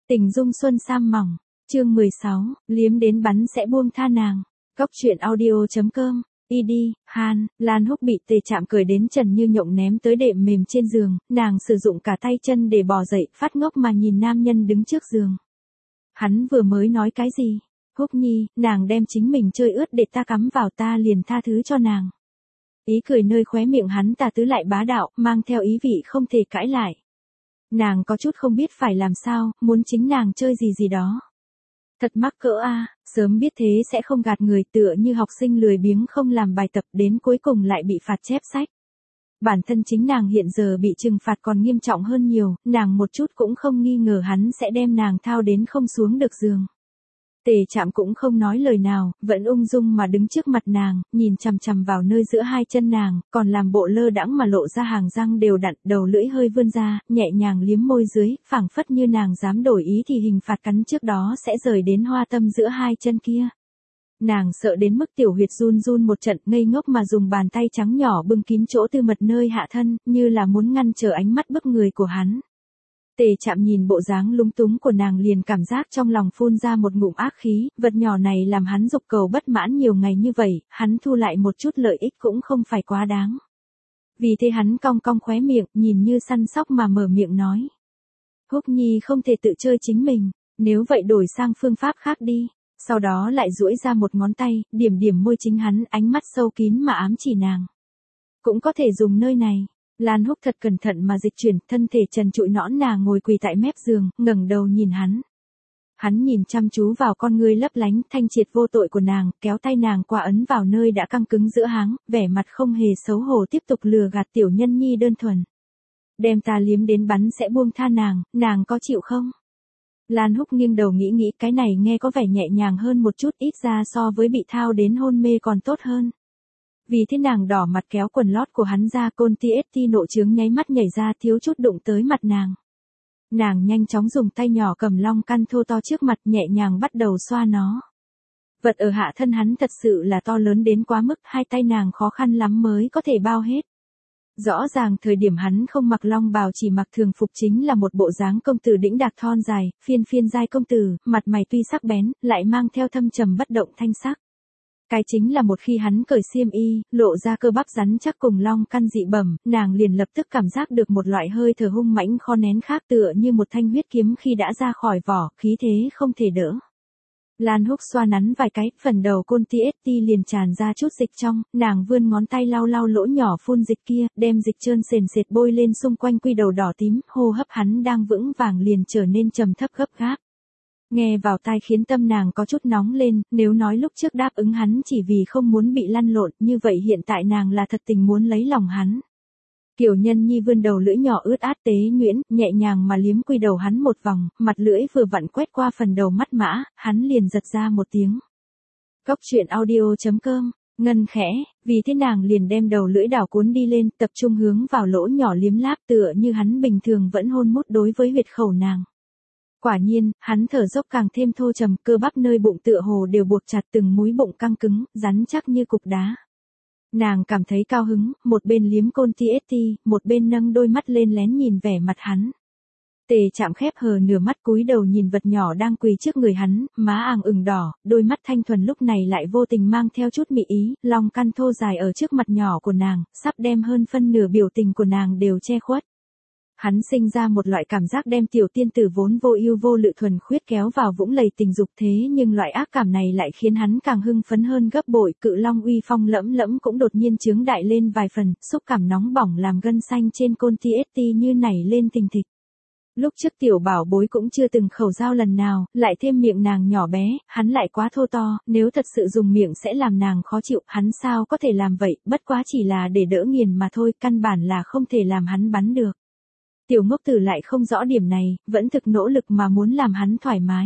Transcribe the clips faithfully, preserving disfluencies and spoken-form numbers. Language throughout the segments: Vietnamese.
Tình dung xuân sam mỏng, chương mười sáu, liếm đến bắn sẽ buông tha nàng. Cóc truyện audio chấm com, y đi, Han, Lan Húc bị Tề Trạm cười đến trần như nhộng ném tới đệm mềm trên giường, nàng sử dụng cả tay chân để bò dậy, phát ngốc mà nhìn nam nhân đứng trước giường. Hắn vừa mới nói cái gì? Húc nhi, nàng đem chính mình chơi ướt để ta cắm vào, ta liền tha thứ cho nàng. Ý cười nơi khóe miệng hắn tà tứ lại bá đạo, mang theo ý vị không thể cãi lại. Nàng có chút không biết phải làm sao, muốn chính nàng chơi gì gì đó. Thật mắc cỡ a, sớm biết thế sẽ không gạt người, tựa như học sinh lười biếng không làm bài tập đến cuối cùng lại bị phạt chép sách. Bản thân chính nàng hiện giờ bị trừng phạt còn nghiêm trọng hơn nhiều, nàng một chút cũng không nghi ngờ hắn sẽ đem nàng thao đến không xuống được giường. Tề Trạm cũng không nói lời nào, vẫn ung dung mà đứng trước mặt nàng, nhìn chằm chằm vào nơi giữa hai chân nàng, còn làm bộ lơ đãng mà lộ ra hàng răng đều đặn, đầu lưỡi hơi vươn ra, nhẹ nhàng liếm môi dưới, phảng phất như nàng dám đổi ý thì hình phạt cắn trước đó sẽ rời đến hoa tâm giữa hai chân kia. Nàng sợ đến mức tiểu huyệt run run một trận, ngây ngốc mà dùng bàn tay trắng nhỏ bưng kín chỗ tư mật nơi hạ thân, như là muốn ngăn trở ánh mắt bức người của hắn. Tề Trạm nhìn bộ dáng lúng túng của nàng liền cảm giác trong lòng phun ra một ngụm ác khí, vật nhỏ này làm hắn dục cầu bất mãn nhiều ngày như vậy, hắn thu lại một chút lợi ích cũng không phải quá đáng. Vì thế hắn cong cong khóe miệng, nhìn như săn sóc mà mở miệng nói. Húc nhi không thể tự chơi chính mình, nếu vậy đổi sang phương pháp khác đi. Sau đó lại duỗi ra một ngón tay, điểm điểm môi chính hắn, ánh mắt sâu kín mà ám chỉ nàng. Cũng có thể dùng nơi này. Lan Húc thật cẩn thận mà dịch chuyển, thân thể trần trụi nõn nà ngồi quỳ tại mép giường, ngẩng đầu nhìn hắn. Hắn nhìn chăm chú vào con ngươi lấp lánh, thanh triệt vô tội của nàng, kéo tay nàng qua ấn vào nơi đã căng cứng giữa háng, vẻ mặt không hề xấu hổ tiếp tục lừa gạt tiểu nhân nhi đơn thuần. Đem ta liếm đến bắn sẽ buông tha nàng, nàng có chịu không? Lan Húc nghiêng đầu nghĩ nghĩ, cái này nghe có vẻ nhẹ nhàng hơn một chút, ít ra so với bị thao đến hôn mê còn tốt hơn. Vì thế nàng đỏ mặt kéo quần lót của hắn ra, côn ti ết ti nộ trướng nháy mắt nhảy ra, thiếu chút đụng tới mặt nàng. Nàng nhanh chóng dùng tay nhỏ cầm long căn thô to trước mặt, nhẹ nhàng bắt đầu xoa nó. Vật ở hạ thân hắn thật sự là to lớn đến quá mức, hai tay nàng khó khăn lắm mới có thể bao hết. Rõ ràng thời điểm hắn không mặc long bào chỉ mặc thường phục chính là một bộ dáng công tử đĩnh đạc thon dài, phiên phiên giai công tử, mặt mày tuy sắc bén, lại mang theo thâm trầm bất động thanh sắc. Cái chính là một khi hắn cởi xiêm y, lộ ra cơ bắp rắn chắc cùng long căn dị bẩm, nàng liền lập tức cảm giác được một loại hơi thở hung mãnh khó nén khác, tựa như một thanh huyết kiếm khi đã ra khỏi vỏ, khí thế không thể đỡ. Lan Húc xoa nắn vài cái, phần đầu côn ti ết ti liền tràn ra chút dịch trong, nàng vươn ngón tay lau lau lỗ nhỏ phun dịch kia, đem dịch trơn sền sệt bôi lên xung quanh quy đầu đỏ tím, hô hấp hắn đang vững vàng liền trở nên trầm thấp gấp gáp. Nghe vào tai khiến tâm nàng có chút nóng lên, nếu nói lúc trước đáp ứng hắn chỉ vì không muốn bị lăn lộn, như vậy hiện tại nàng là thật tình muốn lấy lòng hắn. Kiều nhân nhi vươn đầu lưỡi nhỏ ướt át tế nhuyễn, nhẹ nhàng mà liếm quy đầu hắn một vòng, mặt lưỡi vừa vặn quét qua phần đầu mắt mã, hắn liền giật ra một tiếng. Cóc truyện audio chấm com, ngân khẽ, vì thế nàng liền đem đầu lưỡi đảo cuốn đi lên, tập trung hướng vào lỗ nhỏ liếm láp, tựa như hắn bình thường vẫn hôn mút đối với huyệt khẩu nàng. Quả nhiên, hắn thở dốc càng thêm thô trầm, cơ bắp nơi bụng tựa hồ đều buộc chặt, từng múi bụng căng cứng, rắn chắc như cục đá. Nàng cảm thấy cao hứng, một bên liếm côn ti ết ti, một bên nâng đôi mắt lên lén nhìn vẻ mặt hắn. Tề Trạm khép hờ nửa mắt cúi đầu nhìn vật nhỏ đang quỳ trước người hắn, má àng ửng đỏ, đôi mắt thanh thuần lúc này lại vô tình mang theo chút mị ý, long căn thô dài ở trước mặt nhỏ của nàng, sắp đem hơn phân nửa biểu tình của nàng đều che khuất. Hắn sinh ra một loại cảm giác đem tiểu tiên tử vốn vô ưu vô lự thuần khuyết kéo vào vũng lầy tình dục, thế nhưng loại ác cảm này lại khiến hắn càng hưng phấn hơn gấp bội, cự long uy phong lẫm lẫm cũng đột nhiên chướng đại lên vài phần, xúc cảm nóng bỏng làm gân xanh trên côn ti ết ti như nảy lên thình thịch. Lúc trước tiểu bảo bối cũng chưa từng khẩu giao lần nào, lại thêm miệng nàng nhỏ bé, hắn lại quá thô to, nếu thật sự dùng miệng sẽ làm nàng khó chịu, hắn sao có thể làm vậy, bất quá chỉ là để đỡ nghiền mà thôi, căn bản là không thể làm hắn bắn được. Tiểu ngốc tử lại không rõ điểm này, vẫn thực nỗ lực mà muốn làm hắn thoải mái.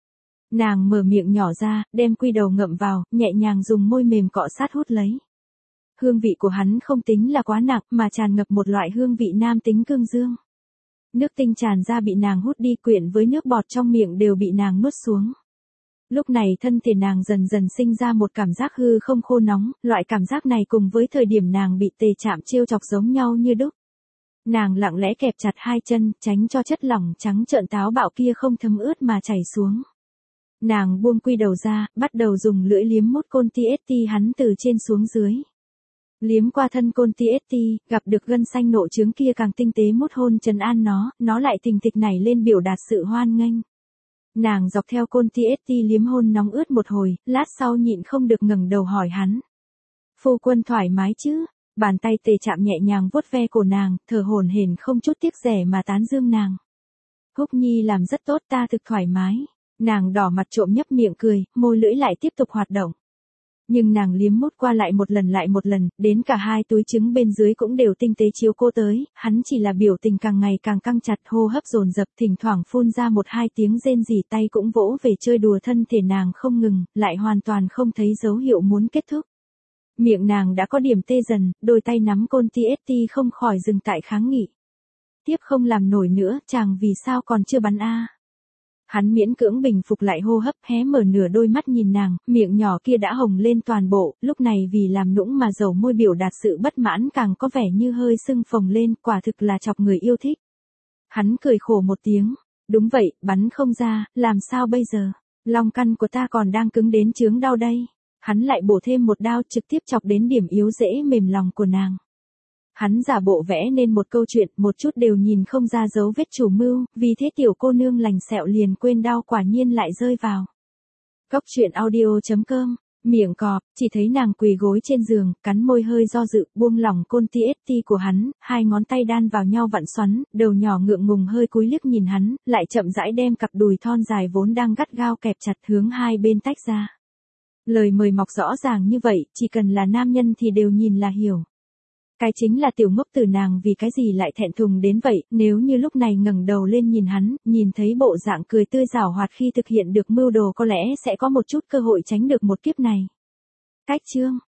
Nàng mở miệng nhỏ ra, đem quy đầu ngậm vào, nhẹ nhàng dùng môi mềm cọ sát hút lấy. Hương vị của hắn không tính là quá nặng, mà tràn ngập một loại hương vị nam tính cương dương. Nước tinh tràn ra bị nàng hút đi, quyện với nước bọt trong miệng đều bị nàng nuốt xuống. Lúc này thân thể nàng dần dần sinh ra một cảm giác hư không khô nóng, loại cảm giác này cùng với thời điểm nàng bị Tề Trạm trêu chọc giống nhau như đúc. Nàng lặng lẽ kẹp chặt hai chân, tránh cho chất lỏng trắng trợn táo bạo kia không thấm ướt mà chảy xuống. Nàng buông quy đầu ra, bắt đầu dùng lưỡi liếm mút côn ti ét ti hắn từ trên xuống dưới. Liếm qua thân côn ti ét ti, gặp được gân xanh nộ trướng kia càng tinh tế mút hôn trấn an nó, nó lại tình tịch nảy lên biểu đạt sự hoan nghênh. Nàng dọc theo côn ti ét ti liếm hôn nóng ướt một hồi, lát sau nhịn không được ngẩng đầu hỏi hắn. Phu quân thoải mái chứ? Bàn tay Tề Trạm nhẹ nhàng vuốt ve cổ nàng, thở hổn hển không chút tiếc rẻ mà tán dương nàng. Húc Nhi làm rất tốt, ta thực thoải mái. Nàng đỏ mặt trộm nhấp miệng cười, môi lưỡi lại tiếp tục hoạt động. Nhưng nàng liếm mút qua lại một lần lại một lần, đến cả hai túi trứng bên dưới cũng đều tinh tế chiếu cô tới, hắn chỉ là biểu tình càng ngày càng căng chặt, hô hấp dồn dập, thỉnh thoảng phun ra một hai tiếng rên rỉ, tay cũng vỗ về chơi đùa thân thể nàng không ngừng, lại hoàn toàn không thấy dấu hiệu muốn kết thúc. Miệng nàng đã có điểm tê dần, đôi tay nắm côn ti ét ti không khỏi dừng tại kháng nghị. Tiếp không làm nổi nữa, chàng vì sao còn chưa bắn a? Hắn miễn cưỡng bình phục lại hô hấp, hé mở nửa đôi mắt nhìn nàng, miệng nhỏ kia đã hồng lên toàn bộ, lúc này vì làm nũng mà dầu môi biểu đạt sự bất mãn càng có vẻ như hơi sưng phồng lên, quả thực là chọc người yêu thích. Hắn cười khổ một tiếng, đúng vậy, bắn không ra, làm sao bây giờ? Long căn của ta còn đang cứng đến chướng đau đây. Hắn lại bổ thêm một đao trực tiếp chọc đến điểm yếu dễ mềm lòng của nàng. Hắn giả bộ vẽ nên một câu chuyện, một chút đều nhìn không ra dấu vết chủ mưu, vì thế tiểu cô nương lành sẹo liền quên đau quả nhiên lại rơi vào. Cốc truyện audio chấm com, miệng cọp, chỉ thấy nàng quỳ gối trên giường, cắn môi hơi do dự, buông lỏng côn ti ét ti của hắn, hai ngón tay đan vào nhau vặn xoắn, đầu nhỏ ngượng ngùng hơi cúi liếc nhìn hắn, lại chậm rãi đem cặp đùi thon dài vốn đang gắt gao kẹp chặt hướng hai bên tách ra. Lời mời mọc rõ ràng như vậy, chỉ cần là nam nhân thì đều nhìn là hiểu. Cái chính là tiểu ngốc tử nàng vì cái gì lại thẹn thùng đến vậy, nếu như lúc này ngẩng đầu lên nhìn hắn, nhìn thấy bộ dạng cười tươi giảo hoạt khi thực hiện được mưu đồ có lẽ sẽ có một chút cơ hội tránh được một kiếp này. Cách chương